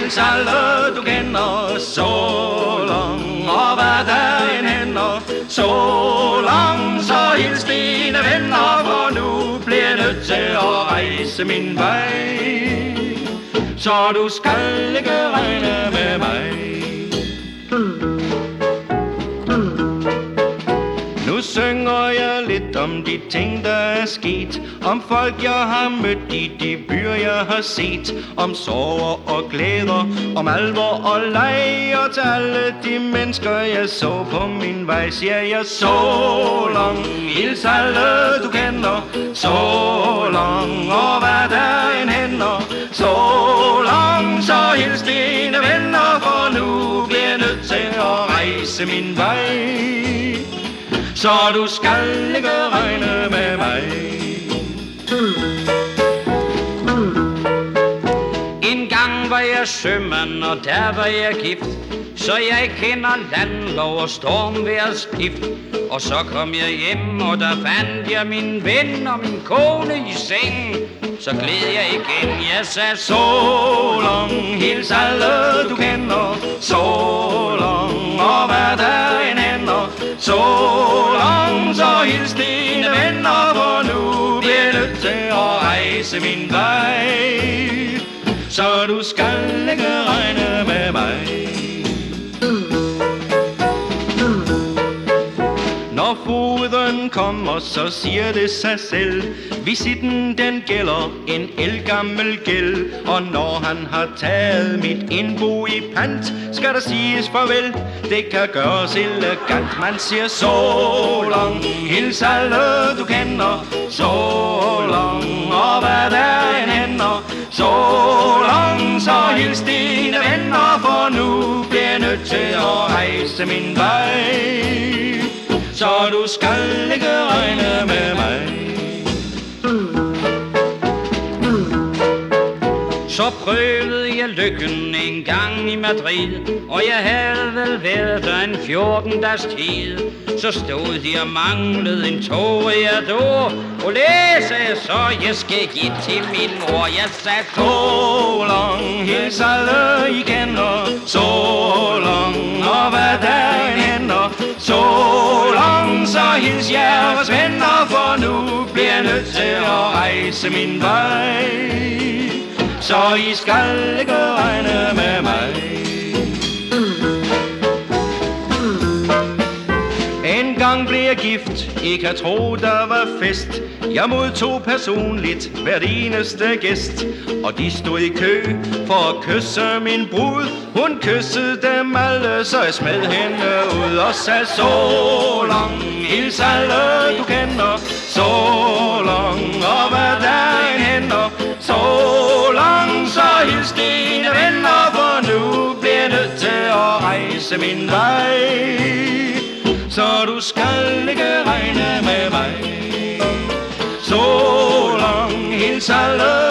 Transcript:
hils alle du kender. So long, og hvad der end hænder. So long, så hils dine venner, for nu bliver jeg nødt til at rejse min vej. Så du skal ikke regne med mig. Nu synger jeg lidt om de ting, der er sket, om folk, jeg har mødt i de byer, jeg har set, om sorger og glæder, om alvor og leg, og til alle de mennesker, jeg så på min vej, siger jeg so long, hils alle du kender, so long, og hvad der end hænder, so long, så hils dine venner, for nu bliver jeg nødt til at rejse min vej. Så du skal ikke regne med mig. En gang var jeg sømand, og der var jeg gift, så jeg kender landlov og stormvejrsskift. Og så kom jeg hjem, og der fandt jeg min ven og min kone i sengen. Så gled jeg igen, jeg sagde so long, hils alle du kender. So long, og hvad der end hænder. So long, så hils dine venner, for nu bliver jeg nødt til at rejse min vej. Så du skal ikke regne med mig. Når foden kommer, så siger det sig selv. Visitten den gælder en ældgammel gæld. Og når han har taget mit indbo i pant, skal der siges farvel. Det kan gøres elegant. Man siger so long, hils alle du kender. So long, og hvad der end hænder. So long, så hils dine venner, for nu bliver jeg nødt til at rejse min vej. Så du skal ikke regne med mig. Så prøvede jeg lykken en gang i Madrid, og jeg havde vel været der en 14 dages tid. Så stod de og manglede en toreador, og læse så jeg skal give til min mor. Jeg sagde so long, hils alle I kender. So long, og hvad der end hænder. So long, så hils jeres venner, for nu bliver jeg nødt til at rejse min vej. Så I skal ikke regne med mig. En gang blev jeg gift, I kan tro der var fest. Jeg modtog personligt hvert eneste gæst, og de stod i kø for at kysse min brud. Hun kyssede dem alle, så jeg smed hende ud og sagde so long, hils alle du kender. So long, og hvad der end hænder. So long, så hils dine venner, for nu bliver jeg nødt til at rejse min vej. Så du skal ikke regne med mig. So long, hils alle